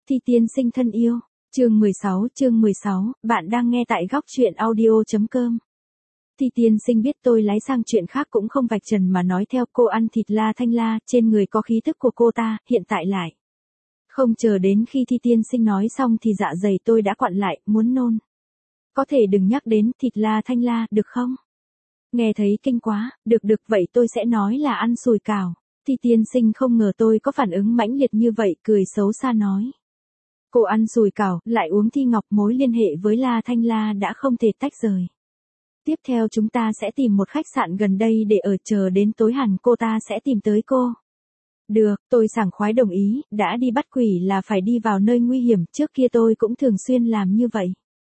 Thi tiên sinh thân yêu, chương 16, bạn đang nghe tại góc truyện audio.com. Thi tiên sinh biết tôi lái sang chuyện khác cũng không vạch trần mà nói theo cô ăn thịt La Thanh La, trên người có khí thức của cô ta, hiện tại lại. Không chờ đến khi Thi tiên sinh nói xong thì dạ dày tôi đã quặn lại, muốn nôn. Có thể đừng nhắc đến thịt La Thanh La, được không? Nghe thấy kinh quá, được vậy tôi sẽ nói là ăn sùi cảo. Thi tiên sinh không ngờ tôi có phản ứng mãnh liệt như vậy, cười xấu xa nói. Cô ăn sùi cảo, lại uống Thi Ngọc, mối liên hệ với La Thanh La đã không thể tách rời. Tiếp theo chúng ta sẽ tìm một khách sạn gần đây để ở, chờ đến tối hẳn cô ta sẽ tìm tới cô. Được, tôi sảng khoái đồng ý, đã đi bắt quỷ là phải đi vào nơi nguy hiểm, trước kia tôi cũng thường xuyên làm như vậy.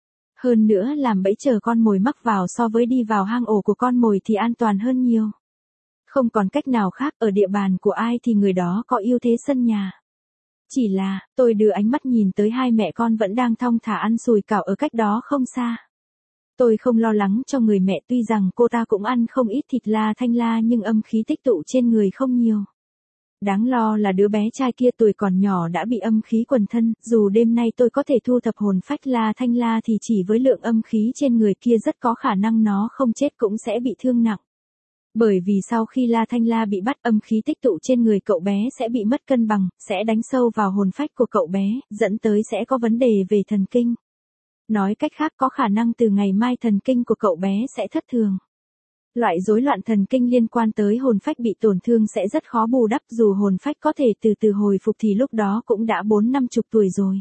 Hơn nữa làm bẫy chờ con mồi mắc vào so với đi vào hang ổ của con mồi thì an toàn hơn nhiều. Không còn cách nào khác, ở địa bàn của ai thì người đó có ưu thế sân nhà. Chỉ là, tôi đưa ánh mắt nhìn tới hai mẹ con vẫn đang thong thả ăn sùi cảo ở cách đó không xa. Tôi không lo lắng cho người mẹ, tuy rằng cô ta cũng ăn không ít thịt La Thanh La nhưng âm khí tích tụ trên người không nhiều. Đáng lo là đứa bé trai kia tuổi còn nhỏ đã bị âm khí quần thân, dù đêm nay tôi có thể thu thập hồn phách La Thanh La thì chỉ với lượng âm khí trên người kia rất có khả năng nó không chết cũng sẽ bị thương nặng. Bởi vì sau khi La Thanh La bị bắt, âm khí tích tụ trên người cậu bé sẽ bị mất cân bằng, sẽ đánh sâu vào hồn phách của cậu bé, dẫn tới sẽ có vấn đề về thần kinh. Nói cách khác, có khả năng từ ngày mai thần kinh của cậu bé sẽ thất thường. Loại rối loạn thần kinh liên quan tới hồn phách bị tổn thương sẽ rất khó bù đắp, dù hồn phách có thể từ từ hồi phục thì lúc đó cũng đã 40-50 tuổi rồi.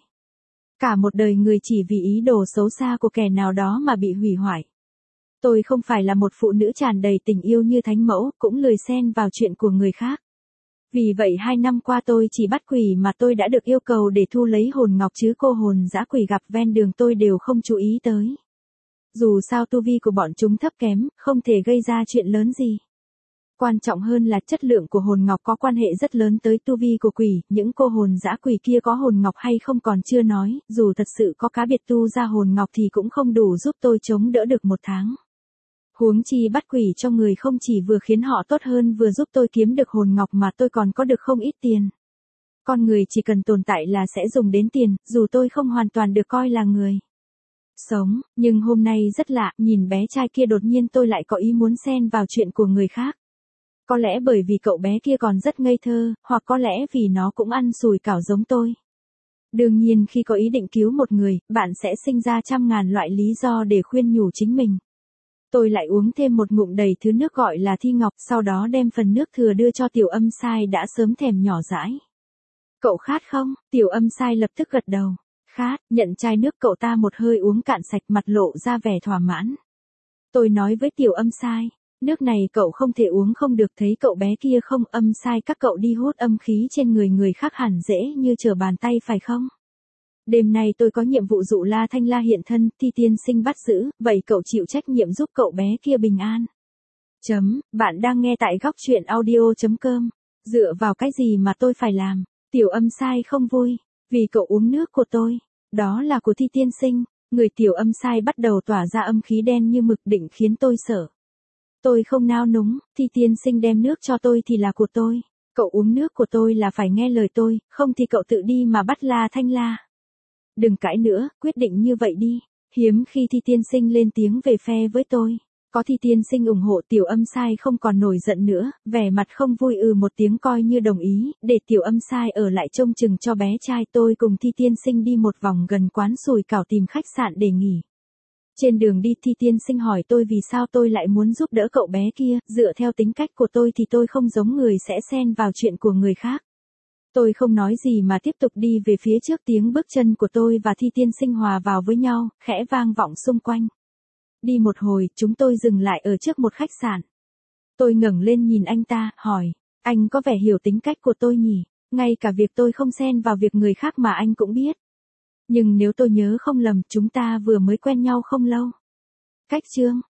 Cả một đời người chỉ vì ý đồ xấu xa của kẻ nào đó mà bị hủy hoại. Tôi không phải là một phụ nữ tràn đầy tình yêu như thánh mẫu, cũng lười xen vào chuyện của người khác. Vì vậy 2 năm qua tôi chỉ bắt quỷ mà tôi đã được yêu cầu để thu lấy hồn ngọc, chứ cô hồn dã quỷ gặp ven đường tôi đều không chú ý tới. Dù sao tu vi của bọn chúng thấp kém, không thể gây ra chuyện lớn gì. Quan trọng hơn là chất lượng của hồn ngọc có quan hệ rất lớn tới tu vi của quỷ, những cô hồn dã quỷ kia có hồn ngọc hay không còn chưa nói, dù thật sự có cá biệt tu ra hồn ngọc thì cũng không đủ giúp tôi chống đỡ được 1 tháng. Huống chi bắt quỷ cho người không chỉ vừa khiến họ tốt hơn vừa giúp tôi kiếm được hồn ngọc mà tôi còn có được không ít tiền. Con người chỉ cần tồn tại là sẽ dùng đến tiền, dù tôi không hoàn toàn được coi là người sống, nhưng hôm nay rất lạ, nhìn bé trai kia đột nhiên tôi lại có ý muốn xen vào chuyện của người khác. Có lẽ bởi vì cậu bé kia còn rất ngây thơ, hoặc có lẽ vì nó cũng ăn sùi cảo giống tôi. Đương nhiên khi có ý định cứu một người, bạn sẽ sinh ra trăm ngàn loại lý do để khuyên nhủ chính mình. Tôi lại uống thêm một ngụm đầy thứ nước gọi là Thi Ngọc, sau đó đem phần nước thừa đưa cho Tiểu Âm Sai đã sớm thèm nhỏ dãi. Cậu khát không? Tiểu Âm Sai lập tức gật đầu. Khát, nhận chai nước cậu ta một hơi uống cạn sạch, mặt lộ ra vẻ thỏa mãn. Tôi nói với Tiểu Âm Sai, nước này cậu không thể uống không được, thấy cậu bé kia không? Âm Sai các cậu đi hút âm khí trên người người khác hẳn dễ như trở bàn tay phải không? Đêm nay tôi có nhiệm vụ dụ La Thanh La hiện thân, Thi tiên sinh bắt giữ, vậy cậu chịu trách nhiệm giúp cậu bé kia bình an. Bạn đang nghe tại góc truyện audio.com. Dựa vào cái gì mà tôi phải làm? Tiểu Âm Sai không vui, vì cậu uống nước của tôi, đó là của Thi tiên sinh. Người Tiểu Âm Sai bắt đầu tỏa ra âm khí đen như mực định khiến tôi sợ. Tôi không nao núng, Thi tiên sinh đem nước cho tôi thì là của tôi. Cậu uống nước của tôi là phải nghe lời tôi, không thì cậu tự đi mà bắt La Thanh La. Đừng cãi nữa, quyết định như vậy đi. Hiếm khi Thi tiên sinh lên tiếng về phe với tôi. Có Thi tiên sinh ủng hộ, Tiểu Âm Sai không còn nổi giận nữa, vẻ mặt không vui một tiếng coi như đồng ý, để Tiểu Âm Sai ở lại trông chừng cho bé trai. Tôi cùng Thi tiên sinh đi một vòng gần quán sùi cảo tìm khách sạn để nghỉ. Trên đường đi Thi tiên sinh hỏi tôi vì sao tôi lại muốn giúp đỡ cậu bé kia, dựa theo tính cách của tôi thì tôi không giống người sẽ xen vào chuyện của người khác. Tôi không nói gì mà tiếp tục đi về phía trước, tiếng bước chân của tôi và Thi tiên sinh hòa vào với nhau, khẽ vang vọng xung quanh. Đi một hồi, chúng tôi dừng lại ở trước một khách sạn. Tôi ngẩng lên nhìn anh ta, hỏi, anh có vẻ hiểu tính cách của tôi nhỉ, ngay cả việc tôi không xen vào việc người khác mà anh cũng biết. Nhưng nếu tôi nhớ không lầm, chúng ta vừa mới quen nhau không lâu. Cách chương,